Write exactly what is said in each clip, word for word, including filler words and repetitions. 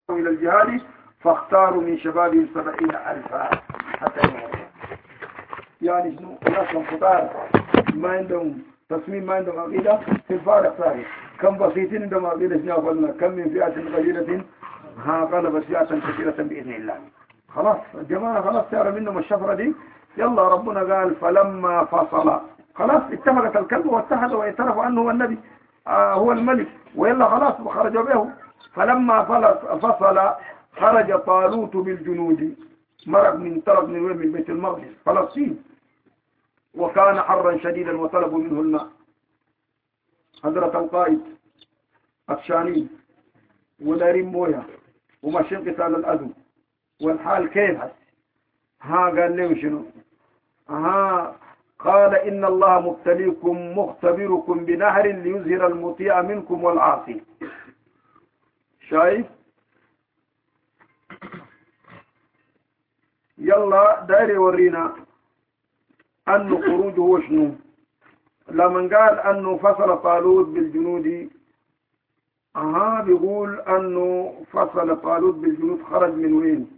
إلى الجهاد فاختاروا من شبابهم سبعين ألفا حتى يموتوا. يعني شنو ناس انفطار ما عندهم تصميم، ما عندهم عقيدة في الفارق ثاني. كم بسيطين عندهم عقيدة شنو قلنا، كم من فئة قليلة ها غلبت فئة كثيرة بإذن الله. خلاص الجماعة خلاص تعرف منهم الشفرة دي. يلا ربنا قال فلما فصل، خلاص اتفقت الكلب واتحد واعترفوا أنه هو النبي آه هو الملك، ويلا خلاص وخرجوا به. فلما فصل خرج طالوت بالجنود، مرق من طرف من وين، من بيت المقدس فلسطين، وكان حرا شديدا وطلبوا منه الماء. حضرة القائد أفشاني ودارين مويا وماشيين قتال الأذو، والحال كيف هس؟ ها قال لهم شنو؟ ها قال إن الله مبتليكم مختبركم بنهر ليظهر المطيع منكم والعاصي. شايف؟ يلا داير يورينا أنه خروجه هو شنو. لما قال أنه فصل طالوت بالجنود، أها بيقول أنه فصل طالوت بالجنود، خرج من وين؟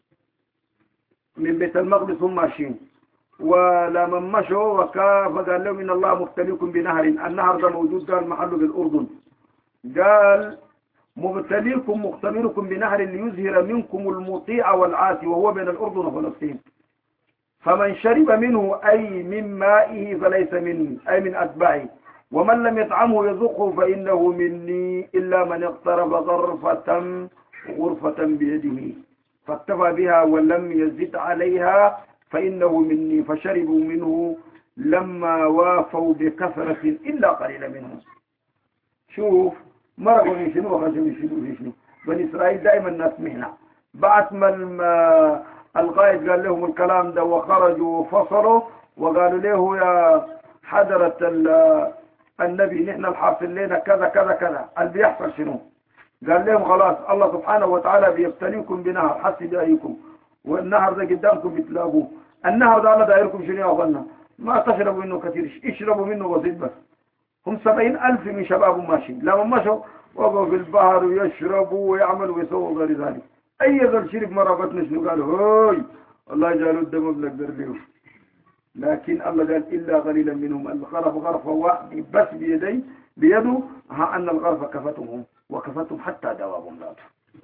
من بيت المقدس هم ماشيين. ولما مشوا وكاف قال لهم إن الله مبتليكم بنهر، النهر ده موجود قال محله بالأردن. قال مبتليكم مختبركم بنهر ليظهر منكم المطيع والعاصي، وهو بين الأردن وفلسطين. فمن شرب منه أي من مائه فليس مني أي من أتباعي، ومن لم يطعمه يذوقه فإنه مني إلا من اقترب غرفة غرفة بيده فاكتفى بها ولم يزد عليها فإنه مني. فشربوا منه لما وافوا بكثرة إلا قليلا منهم. شوف مرقوا من شنو وخشوا من شنو في شنو. بني إسرائيل دائما الناس مهنة. بعد ما القائد قال لهم الكلام ده وخرجوا وفصلوا وقالوا له يا حضرة النبي نحن الحاصل لنا كذا كذا كذا، اللي بيحصل شنو؟ قال لهم خلاص الله سبحانه وتعالى بيبتليكم بنهر حسب أيكم، والنهر ده قدامكم بتلاقوه. النهر ده الله دايركم شنو يا أخوانا؟ ما تشربوا منه كثير، اشربوا منه بسيط بس. هم سبعين ألف من شباب ماشيين، لما مشوا وقفوا في البحر ويشربوا ويعملوا ويسووا غير ذلك. أي ذل شرب مرة بطن شنو قالوا هاي الله جعلوا الدم بنقدر لهم. لكن الله قال إلا قليلا منهم. الغرف غرفة واحدة بس بيدي بيده، ها أن الغرفة كفتهم وكفتهم حتى دوابهم ذاته.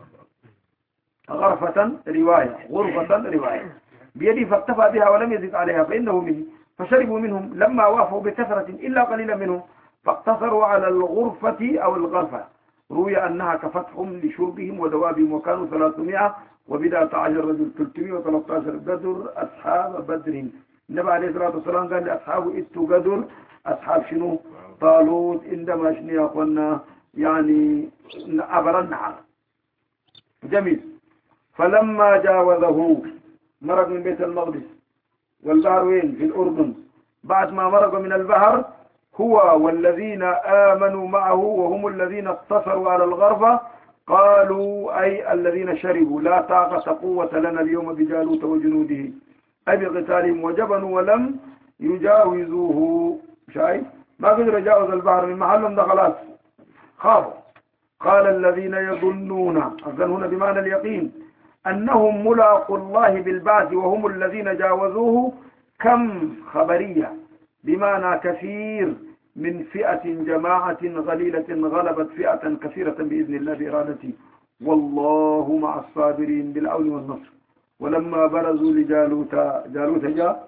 غرفة رواية غرفة رواية بيدي فاكتفى بها ولم يزد عليها فإنه منه. فشربوا منهم لما وافوا بكثرة إلا قليلا منهم فاقتصروا على الغرفة أو الغرفة. روي أنها كفتهم لشربهم ودوابهم، وكانوا ثلاثمائة وبدأت عشر رجل ثلاثمائة وثلاثة عشر قدر أصحاب بدر. النبي عليه الصلاة والسلام قال لأصحابه اتوا قدر أصحاب شنو؟ طالوت عندما شنو يا أخوانا يعني عبر النهر. جميل. فلما جاوزه مرق من بيت المقدس والبحر وين؟ في الأردن. بعد ما مرق من البحر هو والذين آمنوا معه وهم الذين اقتصروا على الغرفة قالوا أي الذين شربوا لا طاقة قوة لنا اليوم بجالوت وجنوده أي بقتالهم، وجبنوا ولم يجاوزوه. شايف ما قدروا يجاوز البحر من محلهم ده خلاص خافوا. قال الذين يظنون، أظن هنا بمعنى اليقين، أنهم ملاقوا الله بالبعث وهم الذين جاوزوه كم خبرية بمعنى كثير من فئة جماعة قليلة غلبت فئة كثيرة بإذن الله بإرادته، والله مع الصابرين بالعون والنصر. ولما برزوا لجالوت، جالوت جاء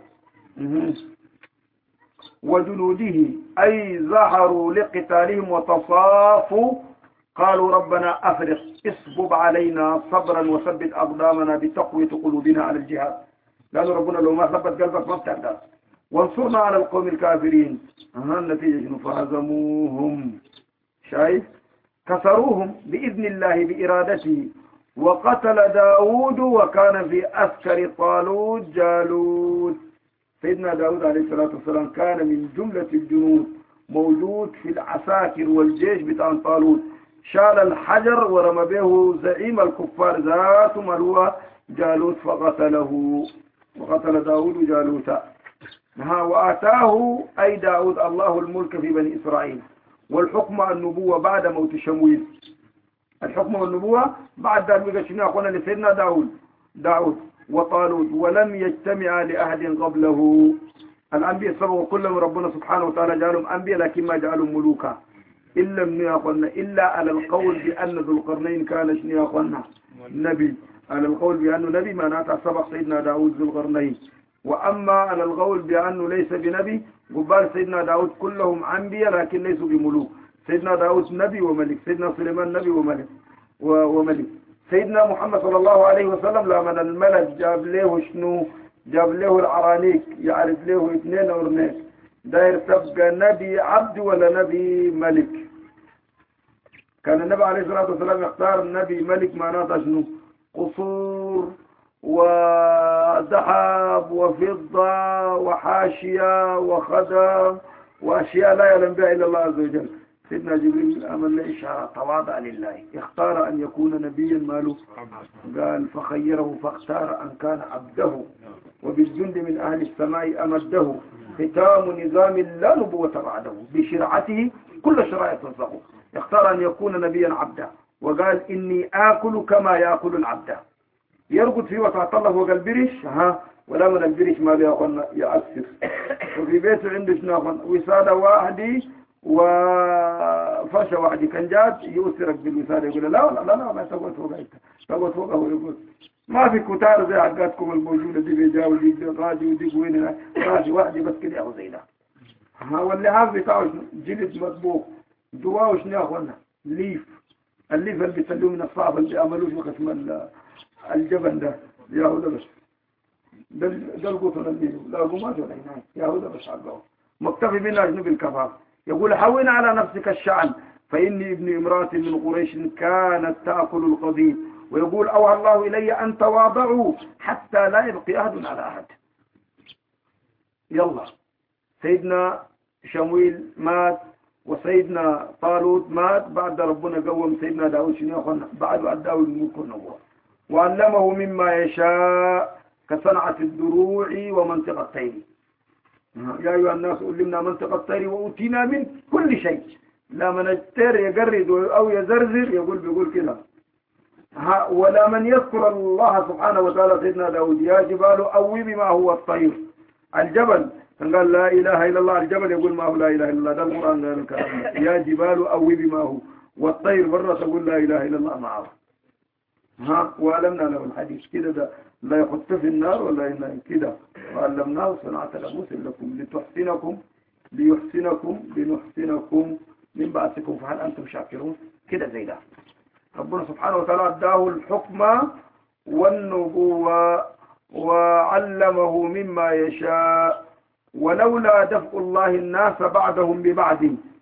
وجنوده أي ظهروا لقتالهم وتصافوا قالوا ربنا أفرغ اصبب علينا صبرا وثبت أقدامنا بتقوية قلوبنا على الجهاد. قالوا ربنا لو ما ثبت قلبك ما بتقدر، وانصرنا على القوم الكافرين. ها النتيجة فهزموهم. شايف كسروهم بإذن الله بإرادته. وقتل داود وكان في أسكر طالوت جالوت. سيدنا داود عليه الصلاة والسلام كان من جملة الجنود موجود في العساكر والجيش بتاع طالوت. شال الحجر ورمى به زعيم الكفار ذات من هو جالوت فقتله. وقتل داود جالوت. ها وآتاه أي داود الله الملك في بني إسرائيل والحكم النبوة بعد موت شمويل. الحكم والنبوة بعد ذلك شنو أخونا لسيدنا داود داود وطالوت ولم يجتمع لأحد قبله. الأنبياء سبقوا كلهم ربنا سبحانه وتعالى جعلهم أنبياء لكن ما جعلهم ملوكا إلا من يا أخوانا إلا على القول بأن ذو القرنين كان شنو يا أخوانا نبي، على القول بأنه نبي معناتها سبق سيدنا داود ذو القرنين. وأما على القول بأنه ليس بنبي قبال سيدنا داود كلهم أنبياء لكن ليسوا بملوك. سيدنا داود نبي وملك، سيدنا سليمان نبي وملك وملك. سيدنا محمد صلى الله عليه وسلم لما الملك جاب له شنو جاب له العرانيك يعرف له اثنين او اثنين داير تبقى نبي عبد ولا نبي ملك. كان النبي عليه الصلاة والسلام يختار النبي ملك معناته شنو قصور وذهب وفضة وحاشية وخدم وأشياء لا يعلم بها إلا الله عز وجل. سيدنا جبريل أمر له إشارة تواضع لله، اختار أن يكون نبيا ماله قال فخيره فاختار أن كان عبده وبالجند من أهل السماء أمده ختام نظام لا نبوة بعده بشرعته كل شرائع تنسقه. اختار أن يكون نبيا عبدا وقال إني آكل كما يأكل العبد، يرقد في وسط الله وقال برش ها ولا من البرش ما بيأخذنا يأثر. وفي بيته عنده شنو وسادة واحدي وفرشة واحدة كان جاد يؤثرك بالوسادة يقول لا لا لا ما تقعد فوقها تقعد فوقها ويقول ما في كتار زي حقاتكم الموجودة دي بيجاوا دي راجي ودي قوينة راجي واحدة بس كده أو زي ده. ها واللي هذا بتاعه جلد مطبوخ دواء شنو يا أخوانا ليف، الليف اللي بيسلوه من الصعب اللي بيعملوه في قسم الجبن ده ياهو بس ده ده القطن اللي لا قماش ولا هناك ياهو بس حقه مكتفي بنا جنوب الكفاف. يقول حوين على نفسك الشعن فإني ابن امرأة من قريش كانت تأكل القضيب. ويقول أوحى الله إلي أن تواضعوا حتى لا يبقي أحد على أحد. يلا سيدنا شمويل مات وسيدنا طالوت مات بعد ربنا قوم سيدنا داود شنو ياخذنا بعد أداه الملك والنبوة وعلمه مما يشاء كصنعة الدروع ومنطقة الطير. يا أيها الناس علمنا منطقة الطير وأوتينا من كل شيء. لا من الطير يجرد أو يزرزر يقول بيقول كده. ولا من يذكر الله سبحانه وتعالى سيدنا داود يا جبال أوي بما هو الطير. الجبل قال لا إله إلا الله، الجبل يقول ما هو لا إله إلا الله، ده القرآن قال الكلام يا جبال أوي بما هو، والطير برا تقول لا إله إلا الله معه. ها وعلمنا له الحديث كده ده لا يخط في النار ولا ينام كده وعلمناه صنعة لبوس لكم لتحسنكم ليحسنكم لنحسنكم من بعثكم فهل أنتم شاكرون كده زي ده. ربنا سبحانه وتعالى اداه الحكم والنبوة وعلمه مما يشاء ولولا دفع الله الناس بعدهم ببعض.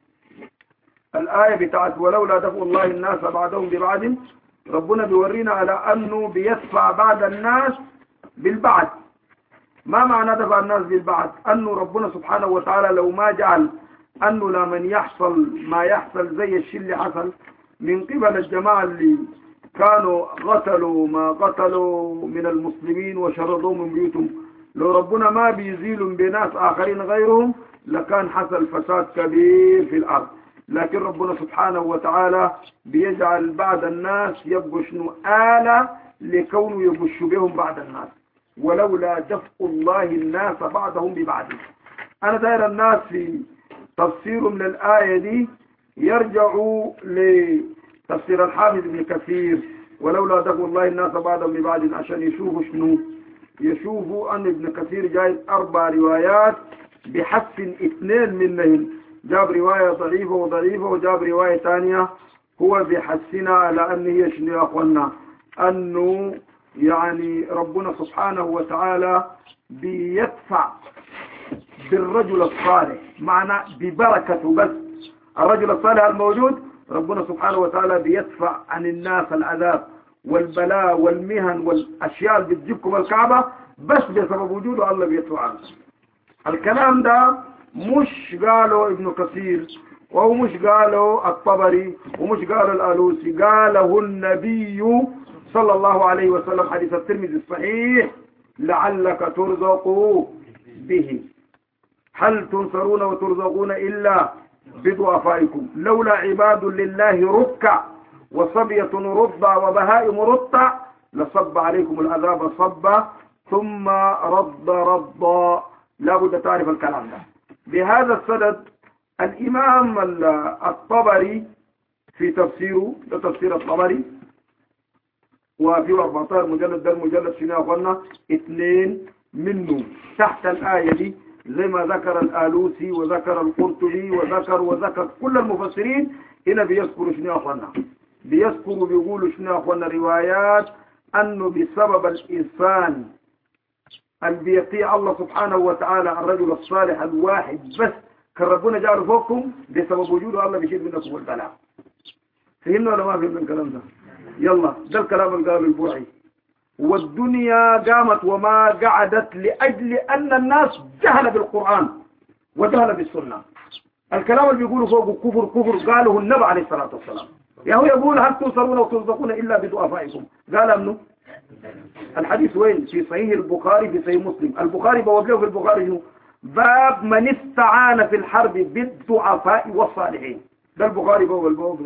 الآية بتاعت ولولا دفع الله الناس بعدهم ببعض ربنا بيورينا على أنه بيدفع بعد الناس بالبعض. ما معنى دفع الناس بالبعض؟ أنه ربنا سبحانه وتعالى لو ما جعل أنه لمن يحصل ما يحصل زي الشيء اللي حصل من قبل الجماعة اللي كانوا قتلوا ما قتلوا من المسلمين وشردوا من بيوتهم، لو ربنا ما بيزيل بناس آخرين غيرهم لكان حصل فساد كبير في الأرض. لكن ربنا سبحانه وتعالى بيجعل بعض الناس يبقوا شنو آلة لكونه يبش بهم بعض الناس. ولولا دفع الله الناس بعضهم ببعض. أنا داير الناس في تفسير من الآية دي يرجعوا لتفسير الحافظ ابن كثير ولولا دفع الله الناس بعضهم ببعض عشان يشوفوا شنو يشوفوا أن ابن كثير جايب أربع روايات بحسن اثنين منهم، جاب رواية ضعيفة وضعيفة وجاب رواية ثانية هو بحسنها على أن هي شنو يا أخوانا أنه يعني ربنا سبحانه وتعالى بيدفع بالرجل الصالح معنى ببركته. بس الرجل الصالح الموجود ربنا سبحانه وتعالى بيدفع عن الناس العذاب والبلاء والمهن والأشياء اللي بتجيبكم الكعبة بس بسبب وجوده الله بيدفع عنه. الكلام ده مش قاله ابن كثير وهو مش قاله الطبري ومش قاله الآلوسي، قاله النبي صلى الله عليه وسلم حديث الترمذي الصحيح لعلك ترزقوا به. هل تنصرون وترزقون إلا بضعفائكم لولا عباد لله ركع وصبية رضع وبهائم رضع لصب عليكم العذاب صبا ثم رد رضا. لا بد تعرف الكلام ده. بهذا السند الإمام الطبري في تفسيره، ده تفسير الطبري، وفي أربعة عشر مجلد، ده المجلد شنو قلنا اثنين منه تحت الآية دي، زي ما ذكر الآلوسي وذكر القرطبي وذكر وذكر كل المفسرين هنا بيذكروا شنو قلنا، بيذكروا بيقولوا شنو قلنا روايات أنه بسبب الإنسان اللي بيطيع الله سبحانه وتعالى الرجل الصالح الواحد بس كان ربنا جعله فوقكم بسبب وجوده الله بيشيل منكم البلاء. فهمنا ولا ما فهمنا الكلام ده؟ يلا ده الكلام اللي قاله البرعي. والدنيا قامت وما قعدت لأجل أن الناس جهل بالقرآن وجهل بالسنة. الكلام اللي بيقولوا فوق كفر كفر قاله النبي عليه الصلاة والسلام. يا هو يقول هل تنصرون وترزقون إلا بضعفائكم؟ قال أمنه الحديث وين؟ في صحيح البخاري في صحيح مسلم. البخاري بوابله في البخاري شنو؟ باب من استعان في الحرب بالضعفاء والصالحين. ده البخاري بواب البواب ده.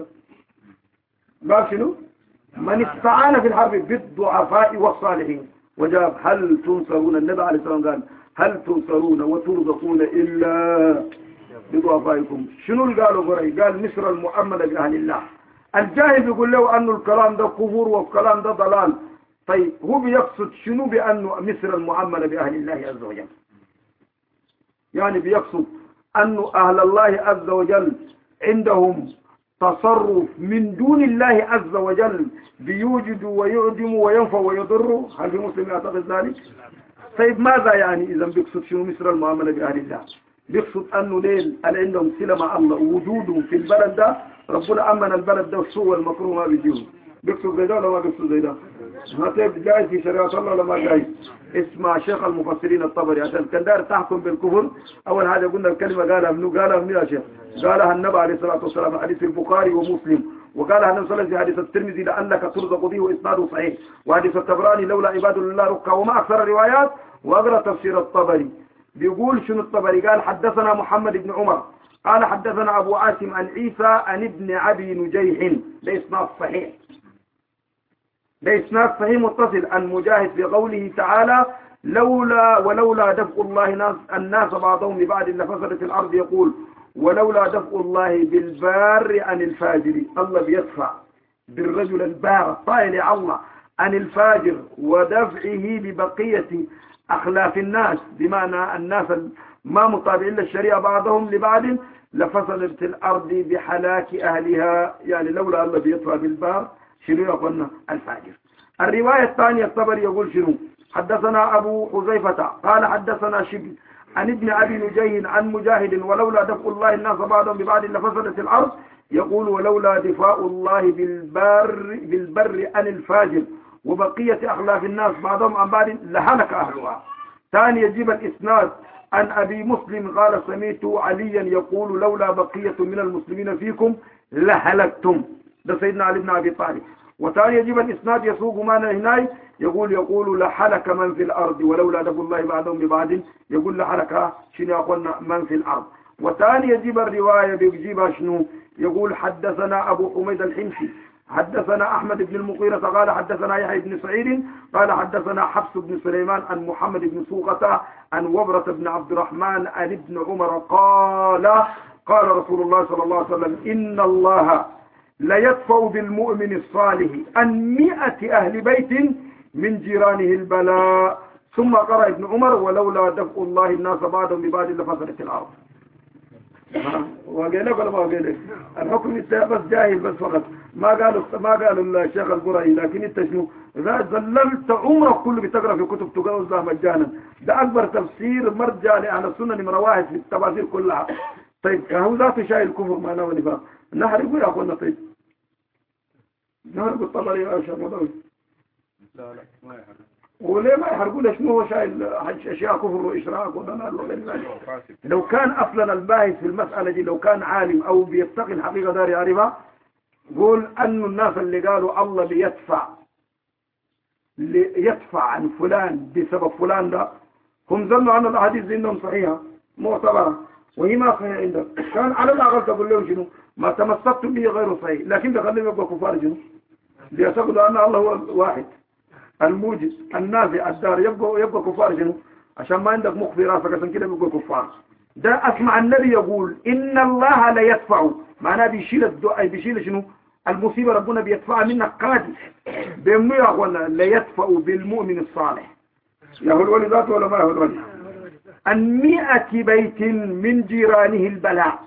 باب شنو؟ من استعان في الحرب بالضعفاء والصالحين. وجاب هل تنصرون، النبي عليه الصلاة والسلام قال هل تنصرون وترزقون إلا بضعفائكم. شنو اللي قالوا برعي؟ قال مصر المؤمنة بأهل الله. الجاهل بيقول له أنه الكلام ده كفر والكلام ده ضلال. طيب هو بيقصد شنو بأنه مصر المؤمنة بأهل الله عز وجل؟ يعني بيقصد أنه أهل الله عز وجل عندهم تصرف من دون الله عز وجل بيوجد ويعدم وينفع ويضر. هل في مسلم يعتقد ذلك؟ طيب ماذا يعني إذا بيقصد شنو مصر المؤمنة بأهل الله؟ بيقصد أنه ليل اللي عندهم صلة مع الله ووجودهم في البلد ده ربنا أمن البلد ده والسوء والمكروه ما بيجيهم. بيقصد زي ده ولا ما بيقصد زي ده؟ ما تبقى جاي في شريعة الله ولا ما جاي؟ اسمع شيخ المفسرين الطبري عشان كان داير تحكم بالكفر. أول حاجة قلنا الكلمة قالها منو؟ قالها منو يا شيخ؟ قالها النبي عليه الصلاة والسلام حديث البخاري ومسلم، وقالها النبي صلى الله عليه وسلم في حديث الترمذي لأنك ترزق به وإسناده صحيح، وحديث الطبراني لولا عباد الله ركع، وما أكثر الروايات. وأقرأ تفسير الطبري بيقول شنو الطبري؟ قال حدثنا محمد بن عمر قال حدثنا أبو عاصم عن عيسى عن ابن أبي نجيح. ده إسناد صحيح، ده إسناد صحيح متصل عن مجاهد بقوله تعالى لولا ولولا دفع الله ناس الناس بعضهم ببعض لفسدت الأرض. يقول ولولا دفع الله بالبار عن الفاجر. الله بيدفع بالرجل البار طائل الله عن الفاجر ودفعه ببقية أخلاف الناس، بمعنى الناس ما مطابعين للشريعة بعضهم لبعض لفسدت الأرض بحلاك أهلها. يعني لولا الله بيدفع بالبار شنو يقولنا الفاجر. الرواية الثانية الطبري يقول شنو؟ حدثنا أبو حذيفة قال حدثنا شبل عن ابن أبي نجيه عن مجاهد ولولا دفع الله الناس بعضهم ببعض لفسدت الأرض. يقول ولولا دفاع الله بالبر بالبر عن الفاجر وبقية أخلاف الناس بعضهم عن بعض لهلك أهلها. ثاني يجيب الإسناد عن أبي مسلم قال سمعت عليا يقول لولا بقية من المسلمين فيكم لهلكتم. ده سيدنا علي بن أبي طالب. وثاني يجيب الإسناد يسوق معنا هناي يقول يقول لحلك من في الأرض ولولا دفع الله بعضهم ببعض. يقول لحلك شنو يقولنا من في الأرض. وثاني يجيب الرواية بيجيبها شنو؟ يقول حدثنا أبو حميد الحمصي حدثنا أحمد بن المغيرة قال حدثنا يحيى بن سعيد قال حدثنا حفص بن سليمان عن محمد بن سوقة عن وبرة بن عبد الرحمن عن ابن عمر قال قال رسول الله صلى الله عليه وسلم إن الله لا يدفع بالمؤمن الصالح عن مئة أهل بيت من جيرانه البلاء. ثم قرأ ابن عمر ولولا دفع الله الناس بعضهم ببعض لفسدت الأرض. وقال لك ولا ما قال لك؟ الحكم انت بس جاهل بس فقط. ما قالوا ما قالوا الشيخ القرعي، لكن انت شنو؟ اذا ظللت عمرك كله بتقرا في كتب تجاوزها مجانا. ده اكبر تفسير مرجع لاهل السنه نمره واحد في التفاسير كلها. طيب هو ذاته شايل الكفر معنا ونفاق. نحرقه يا اخوانا. طيب نحرق الطبري يا شيخ مدوي. لا لا ما يحرق. وليه ما يحرقوا له؟ شنو هو شايل اشياء كفر واشراك وضلال وغير ذلك؟ لو كان اصلا الباحث في المساله دي لو كان عالم او بيتقي الحقيقه دار يعرفها قول انه الناس اللي قالوا الله بيدفع يدفع عن فلان بسبب فلان ده هم ظنوا ان الاحاديث دي انهم صحيحه معتبره. وهي ما صحيح عندك كان على الأقل تقول لهم شنو ما تمسكتم به غير صحيح، لكن تخليهم يبقى كفار شنو ليعتقدوا أن الله هو واحد الموجد النافع الدار، يبقى يبقى كفار شنو عشان ما عندك مخ في راسك عشان كده يبقى كفار. ده أسمع النبي يقول إن الله لا يدفع، معناه بيشيل الدعاء بيشيل شنو المصيبة، ربنا بيدفع منك قادر بيمو يا أخوانا لا يدفع بالمؤمن الصالح. يا هو الولي ذاته ولا ما هو الولي عن مئة بيت من جيرانه البلاء.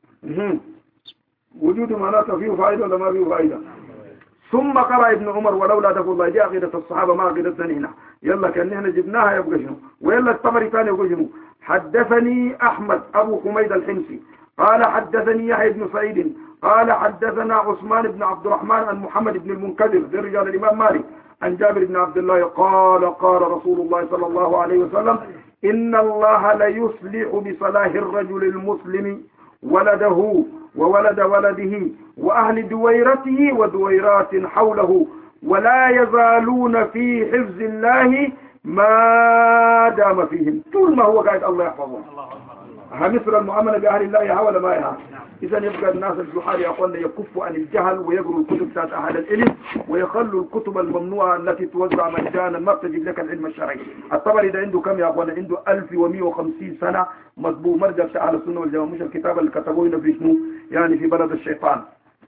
وجود معناته فيه فائدة ولا ما فيه فائدة؟ ثم قرأ ابن عمر ولولا دفع الله، دي عقيدة الصحابة ما عقيدتنا هنا، يلا كان احنا جبناها يبقى شنو، ويلا الطبري ثاني يقول شنو حدثني أحمد أبو حميد الحمصي قال حدثني يحيى بن سعيد قال حدثنا عثمان بن عبد الرحمن عن محمد بن المنكدر ذي رجال الإمام مالك عن جابر بن عبد الله قال قال رسول الله صلى الله عليه وسلم إن الله ليصلح بصلاح الرجل المسلم ولده وولد ولده وأهل دويرته ودويرات حوله ولا يزالون في حفظ الله ما دام فيهم، طول ما هو قاعد الله يحفظهم. مثل المعاملة بأهل الله حول ما يها. إذا يبقى الناس الجحال يقولون يكفوا عن الجهل ويقروا الكتب بتاعت أهل العلم ويخلوا الكتب الممنوعة التي توزع مجانا ما بتجيب لك العلم الشرعي. الطبري ده عنده كم يا أخوانا؟ عنده ألف ومئة وخمسين سنة مطبوع مرجع بتاع أهل السنة والجماعة، مش الكتاب اللي كتبوه هنا في شنو يعني في بلد الشيطان.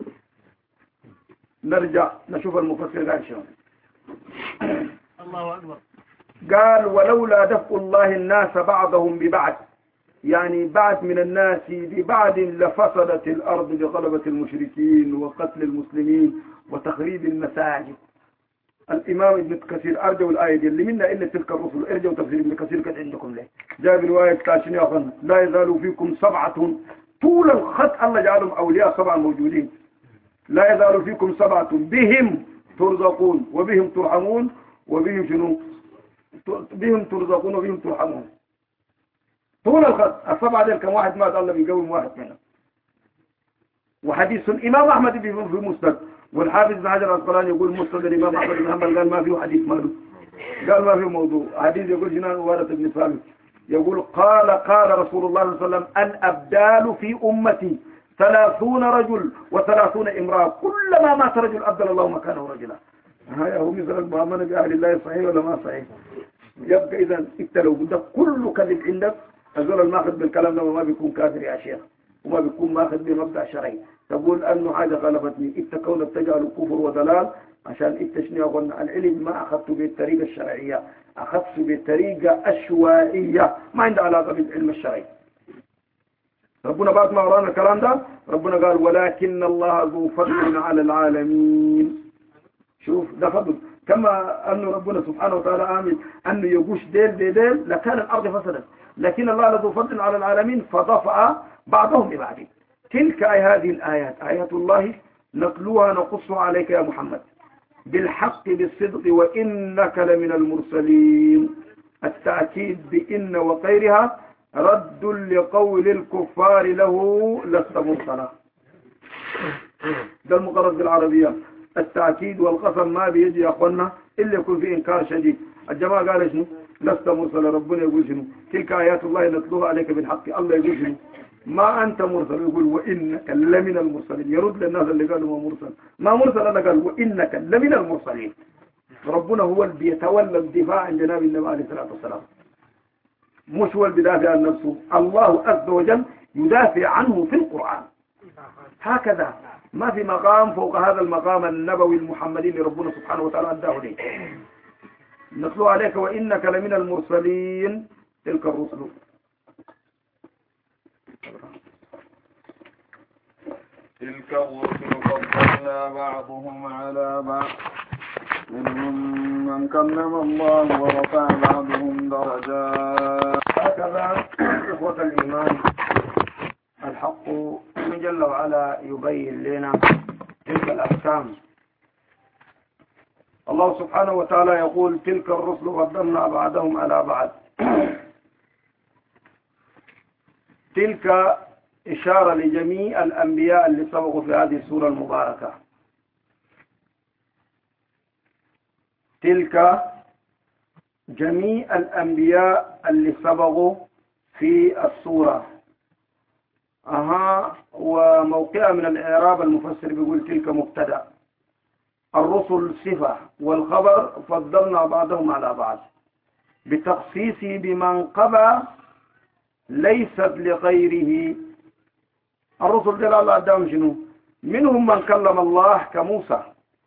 نرجع نشوف المفسر قال شنو. الله أكبر. قال ولولا دفع الله الناس بعضهم ببعض، يعني بعض من الناس ببعض لفسدت الأرض بغلبة المشركين وقتل المسلمين وتخريب المساجد. الإمام ابن كثير أرجو الآية دي اللي منا إلا تلك الرسل، ارجوا تفسير ابن كثير كان عندكم ليه جاء برواية كاشن يا أخوان لا يزال فيكم سبعة طول الخط الله جعلهم أولياء سبعة موجودين، لا يزال فيكم سبعة بهم ترزقون وبهم ترحمون وبهم شنو بهم ترزقون وبهم ترحمون. طول الخط السبعة ديل كم واحد مات الله بيقوم واحد منهم. وحديث الإمام أحمد في مسند والحافظ بن حجر العسقلاني يقول مسند الإمام أحمد بن حنبل قال ما فيه حديث ماله، قال ما فيه موضوع حديث. يقول جنان وارث بن ثابت يقول قال قال رسول الله صلى الله عليه وسلم الأبدال في أمتي ثلاثون رجل وثلاثون امرأة كلما مات رجل أبدل الله مكانه رجلا. هذا هو مثل المؤمنة بأهل الله صحيح ولا ما صحيح؟ يبقى إذا انت لو بدك كل كذب عندك أقول الماخذ بالكلام ده وما بيكون كافر يا شيخ وما بيكون ماخذ بمبدأ شرعي. تقول أنه حاجة غلبتني انت كونك تجعل كفر وضلال عشان انت شنو قلنا العلم ما أخذته بالطريقة الشرعية، أخذته بالطريقة الشوائية ما عنده علاقة بالعلم الشرعي. ربنا بعد ما قرانا الكلام ده ربنا قال ولكن الله ذو فضل على العالمين. شوف ده فضل، كما أن ربنا سبحانه وتعالى آمن أنه يقوش ديل ديل ديل لكان الأرض فسدت، لكن الله ذو فضل على العالمين فضفع بعضهم ببعض. تلك أي هذه الآيات آيات الله نتلوها نقصها عليك يا محمد بالحق بالصدق وإنك لمن المرسلين. التأكيد بإن وغيرها رد لقول الكفار له لست مرسلا. ده المقرر بالعربية. التأكيد والقسم ما بيجي يا أخوانا إلا يكون في إنكار شديد. الجماعة قال شنو لست مرسلا، ربنا يقول شنو تلك آيات الله نتلوها عليك بالحق. الله يقول شنو ما أنت مرسل، يقول وإنك لمن المرسلين. يرد للناس اللي قالوا ما مرسل ما مرسل، أنا قال وإنك لمن المرسلين. ربنا هو اللي بيتولى الدفاع عن جناب النبي عليه الصلاة والسلام، مش هو اللي بيدافع عن نفسه. الله عز وجل يدافع عنه في القرآن هكذا، ما في مقام فوق هذا المقام النبوي المحمدي اللي ربنا سبحانه وتعالى أداه ليه. نتلو عليك وإنك لمن المرسلين تلك الرسل. تلك الرسل فضلنا بعضهم على بعض منهم من كلم الله ورفع بعضهم درجات. هكذا إخوة الإيمان الحق جل وعلا يبين لنا تلك الأحكام. الله سبحانه وتعالى يقول تلك الرسل فضلنا بعضهم على بعض. تلك إشارة لجميع الأنبياء اللي سبقوا في هذه السورة المباركة. تلك جميع الأنبياء اللي سبقوا في السورة أها وموقع من الإعراب المفسر بيقول تلك مبتدأ، الرسل صفة، والخبر فضلنا بعضهم على بعض بتخصيصه بمنقبة ليست لغيره. الرسل دل الله عدهم شنو؟ منهم من كلم الله كموسى،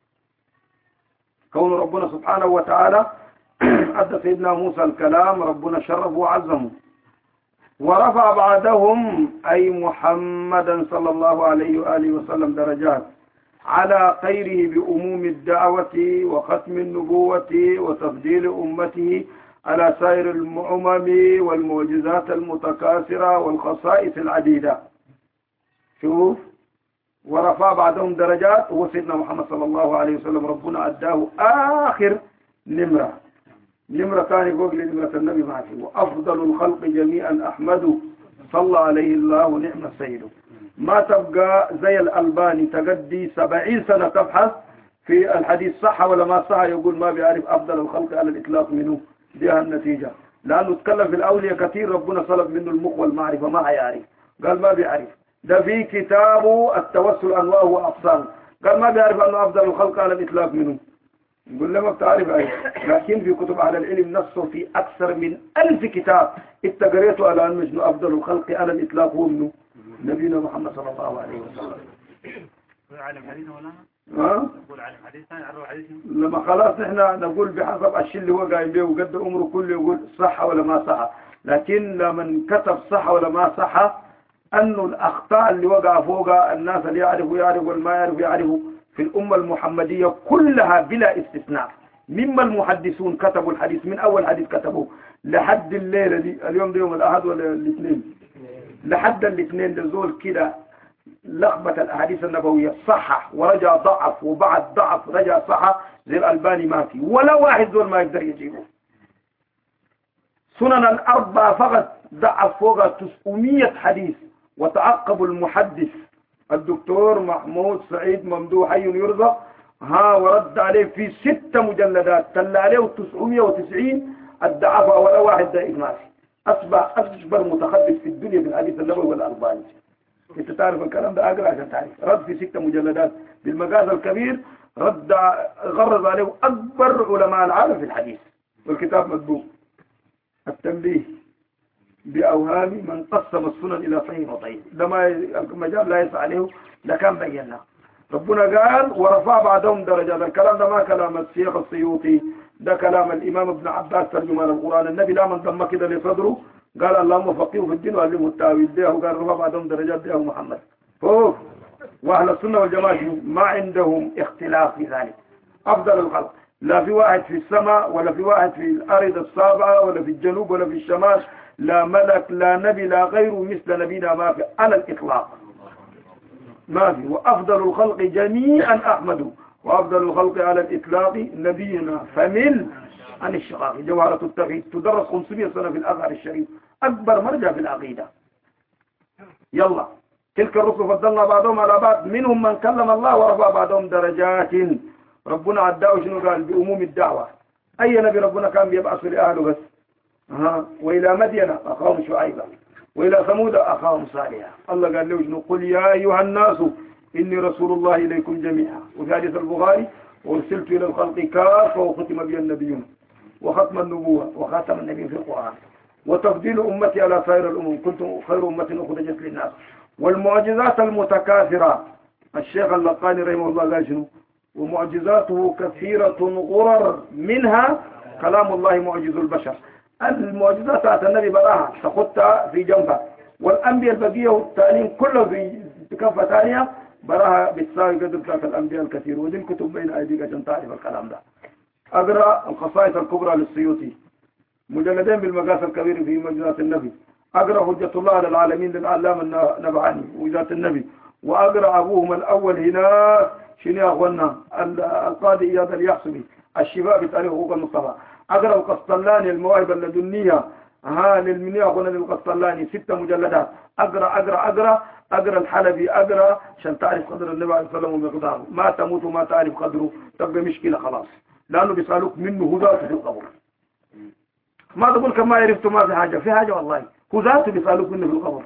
كون ربنا سبحانه وتعالى أدى سيدنا موسى الكلام، ربنا شرفه وعزمه، ورفع بعدهم أي محمدا صلى الله عليه وآله وسلم درجات على خيره بأموم الدعوة وختم النبوة وتفضيل أمته على سائر الأمم والمعجزات المتكاثرة والخصائص العديدة. شوف، ورفع بعدهم درجات، هو سيدنا محمد صلى الله عليه وسلم ربنا أداه آخر نمرة، نمرة ثانية فوق لنمرة النبي ما فيه. وأفضل الخلق جميعا أحمد صلى عليه الله ونعم السيد. ما تبقى زي الألباني تقدي سبعين سنة تبحث في الحديث صح ولا ما صح، يقول ما بيعرف أفضل الخلق على الإطلاق منه. دي النتيجة، لأنه تكلم في الأولياء كثير ربنا صلب منه المخ والمعرفة ما هيعرف، قال ما بيعرف. ده في كتابه التوسل أنواعه وأقسامه، قال ما بيعرف أنه أفضل الخلق على الإطلاق منه. يقول له ما بتعرف أي، لكن في كتب أهل العلم نصه في أكثر من ألف كتاب اتقريته على أن مجنو أفضل الخلق على الإطلاق هو منه نبينا محمد صلى الله عليه وسلم. عالم حديث ولا ها؟ نقول عالم حديث ثاني عرف حديث. لما خلاص نحن نقول بحسب الشيء اللي هو قايم به وقد عمره كله يقول صح ولا ما صح، لكن لما كتب صح ولا ما صح أنه الأخطاء اللي وقع فوقها الناس اللي يعرفوا يعرفوا والما يعرفوا يعرفوا في الأمة المحمدية كلها بلا استثناء، مما المحدثون كتبوا الحديث من أول حديث كتبوه لحد الليلة دي، اليوم ده يوم الأحد ولا الاثنين، لحد الاثنين لزول كده لخبة الأحاديث النبوية صحح ورجع ضعف وبعد ضعف رجع صحح زي الألباني ما في ولا واحد زول ما يقدر يجيبه. سنن الأربعة فقط ضعف فوق تسعمية حديث، وتعقب المحدث الدكتور محمود سعيد ممدوح حي يرزق ها ورد عليه في ست مجلدات تل عليه تسعمية وتسعين الضعفاء ولا واحد دائق ما في. أصبح أكبر متخلف في الدنيا في الحديث النبوي والألباني. انت تعرف الكلام ده اقرا عشان تعرف. رد في ست مجلدات بالمقاس الكبير، رد غرز عليه اكبر علماء العالم في الحديث، والكتاب مطبوع. التنبيه باوهام من قسم السنن الى صحيح وضعيف، ده ما المجال لا يسعى عليه لكان بينا. ربنا قال ورفع بعضهم درجات، الكلام ده ما كلام الشيخ السيوطي، ده كلام الامام ابن عباس ترجمان القران. النبي لا من ضم كده لصدره قال اللهم فقهه في الدين وعلمه التاويل، ده وقال رفع بعضهم درجات ده محمد. فوق واهل السنه والجماعه ما عندهم اختلاف في ذلك. افضل الخلق لا في واحد في السماء ولا في واحد في الارض السابعه ولا في الجنوب ولا في الشمال، لا ملك لا نبي لا غيره مثل نبينا ما في على الاطلاق ما في. وافضل الخلق جميعا احمد، وافضل الخلق على الاطلاق نبينا فمل عن الشقاق. جوهرة التوحيد تدرس خمسمية سنة في الأزهر الشريف، أكبر مرجع في العقيدة. يلا تلك الرسل فضلنا بعضهم على بعض منهم من كلم الله ورفع بعضهم درجات. ربنا عداه شنو قال؟ بأموم الدعوة. أي نبي ربنا كان بيبعث لأهله بس. ها وإلى مدين أخاهم شعيبا وإلى ثمود أخاهم صالحا. الله قال له شنو؟ قل يا أيها الناس إني رسول الله إليكم جميعا. وفي حديث البخاري وارسلت إلى الخلق كافة وختم بي النبيون وختم النبوة وخاتم النبي في القرآن وتفضيل أمتي على سائر الأمم كنتم خير أمة أخرجت للناس والمعجزات المتكاثرة. الشيخ اللقاني رحمه الله قال شنو؟ ومعجزاته كثيرة غرر منها كلام الله معجز البشر. المعجزات بتاعت النبي براها تخطها في جنبها، والأنبياء البقية والتانيين كله في كفة ثانية براها بتساوي قدر بتاعت الأنبياء الكثير. ودي الكتب بين أيديك عشان تعرف الكلام ده. أقرأ القصائد الكبرى للسيوطي مجلدين بالمقاس الكبير في معجزات النبي. أقرأ حجة الله على العالمين للعلامة النبعاني وجات النبي. وأقرأ أبوهم الأول هنا شنو يا أخوانا القاضي إياد اليحسبي الشفاء بتاريخ حقوق المصطفى. أقرأ القسطلاني المواهب اللدنية ها للمنية أخوانا للقسطلاني ستة مجلدات. أقرأ أقرأ أقرأ أقرأ الحلبي أقرأ عشان تعرف قدر النبي عليه الصلاة والسلام ومقداره. ما تموت وما تعرف قدره تبقى مشكلة خلاص، لأنه بيسألوك منه هو ذاته في القبر. ما تقول كما عرفت ما في حاجة، في حاجة والله، هو ذاته بيسألوك منه في القبر.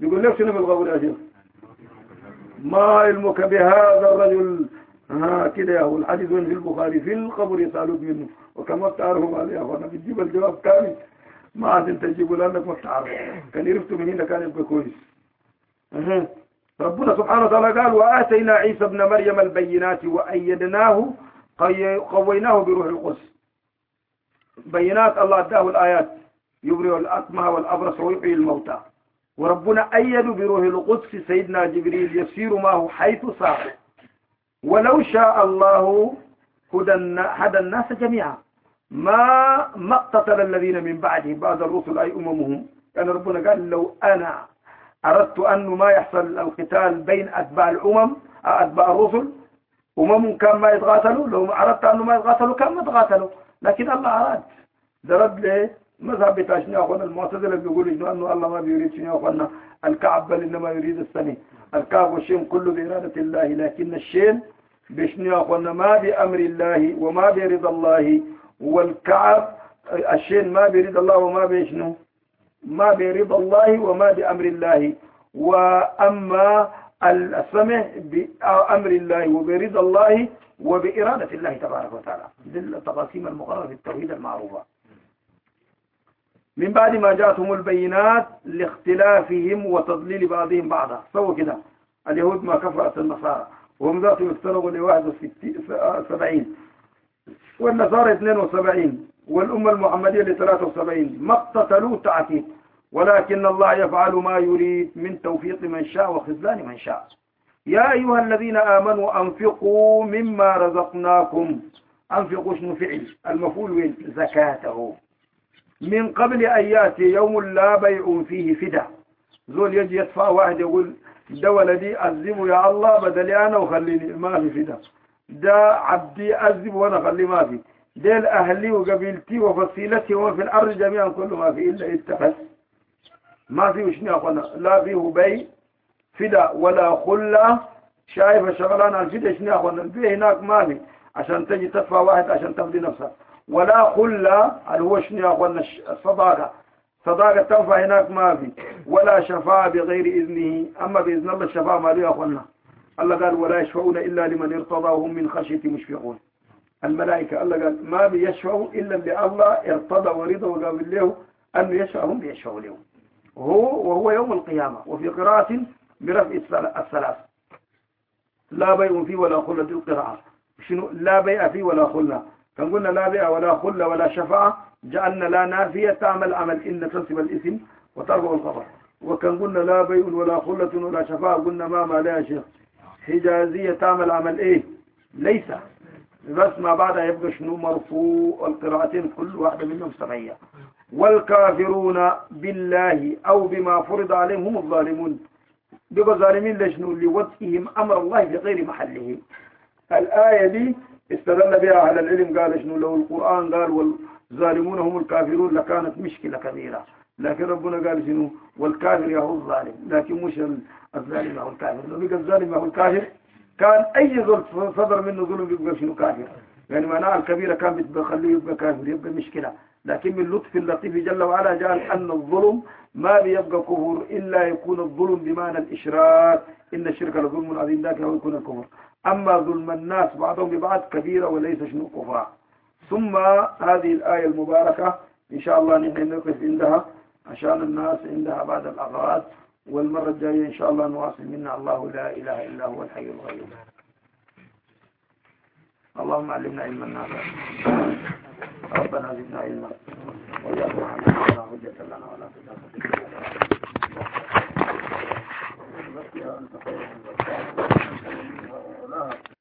يقول لك شنو في القبر يا شيخ؟ ما علمك بهذا الرجل؟ ها كده يا هو الحديث وين في البخاري؟ في القبر يسألوك منه، وكما بتعرفوا عليه يا اخوانا بتجيب الجواب كامل، ما عاد انت تجيبوا لانك ما بتعرف. كان يرفتوا من هنا كان يبقى كويس. أه. ربنا سبحانه وتعالى قال وآتينا عيسى ابن مريم البينات وأيدناه قويناه بروح القدس. بينات الله اداه الآيات، يبرئ الأكمه والأبرص ويحيي الموتى. وربنا أيد بروح القدس سيدنا جبريل يسير معه حيث صار. ولو شاء الله هدى الناس جميعا ما ما اقتتل الذين من بعده بعد الرسل أي أممهم. كان ربنا قال لو أنا أردت أنه ما يحصل القتال بين أتباع الأمم أتباع الرسل أمم كان ما يتقاتلوا، لو أردت أنه ما يتقاتلوا كان ما يتقاتلوا، لكن الله أراد. درد ليه مذهب بتاع شنو يا أخوانا المعتزلة بيقول إنه أنه الله ما بيريد شنو يا أخوانا الكعب، بل إنما يريد السنة. الكعب والشين كله بإرادة الله، لكن الشين بشنو يا أخوانا ما بأمر الله وما برضا الله. والكعب الشين ما برضا الله وما بشنو ما برضا الله وما بأمر الله. وأما السمع بأمر الله وبرضا الله وبإرادة الله تبارك وتعالى. دي التقاسيم المقررة في التوحيد المعروفة. من بعد ما جاءتهم البينات لاختلافهم وتضليل بعضهم بعضا. سووا كده اليهود ما كفرت النصارى وهم ذاتهم افترضوا لواحد وسبعين والنصارى اثنين وسبعين والأمة المحمدية لثلاثة وسبعين. ما اقتتلوا تعتيد، ولكن الله يفعل ما يريد من توفيق من شاء وخذلان من شاء. يا أيها الذين آمنوا أنفقوا مما رزقناكم. أنفقوا شنو فعل المفعول وين؟ زكاته. من قبل أن يأتي يوم لا بيع فيه فدا. زول يجي يدفع واحد يقول ده ولدي أذبه يا الله بدلي أنا وخليني ما في فدا، ده عبدي أذبه وأنا خليه ما في، ده أهلي وقبيلتي وفصيلتي وما في الأرض جميعا كله ما في إلا اتخذ. ما في وشني أخوانا لا فيه بيع فدا ولا خلة. شايف الشغلان الفدا شنو أخوانا البيع هناك ما في عشان تجي تدفع واحد عشان تفدي نفسك، ولا خلة اللي هو شنو أخوانا الصداقة. صداقة تنفع هناك ما في، ولا شفاعة بغير إذنه. أما بإذن الله الشفاعة ما له أخوانا. الله قال ولا يشفعون إلا لمن ارتضى وهم من خشية مشفقون. الملائكة الله قال ما بيشفعوا إلا اللي الله ارتضى ورضى وقابل له أنه يشفع هم بيشفعوا له هو، وهو يوم القيامة. وفي قراءة برفع الثلاث لا بيع فيه ولا خلة. دي القراءة شنو لا بيع فيه ولا خلة. كان قلنا لا بيع ولا خلة ولا شفاعة جعلنا لا نافية تعمل عمل إن تنصب الاسم وترفع الخبر. وكان قلنا لا بيع ولا خلة ولا شفاعة قلنا ما ما لا شيخ حجازية تعمل عمل إيه ليس، بس ما بعدها يبقى شنو مرفوع. القراءتين كل واحدة منهم سبعية. والكافرون بالله أو بما فرض عليهم هم الظالمون. بيبقى ظالمين لشنو لوضعهم أمر الله في غير محله. الآية دي استدل بها على العلم قال شنو لو القرآن قال والظالمون هم الكافرون لكانت مشكلة كبيرة، لكن ربنا قال شنو والكافر يهو الظالم، لكن مش الظالم يهو الكافر. لو بقى الظالم يهو الكافر كان أي ظلم صدر منه ظلم يبقى شنو كافر، يعني معناها الكبيرة كان بتخليه يبقى كافر يبقى مشكلة. لكن من لطف اللطيف جل وعلا جعل أن الظلم ما بيبقى كفر إلا يكون الظلم بمعنى الإشراك. إن الشرك لظلم عظيم ذاك هو يكون الكفر. أما ظلم الناس بعضهم ببعض كبيرة وليس شنو كفر. ثم هذه الآية المباركة إن شاء الله نحن نقف عندها عشان الناس عندها بعد الأغراض، والمرة الجاية إن شاء الله نواصل منا الله لا إله إلا هو الحي القيوم. اللهم علمنا علما نافعا ربنا زدنا علما وجعلنا علمنا حجة لنا ولا تجعل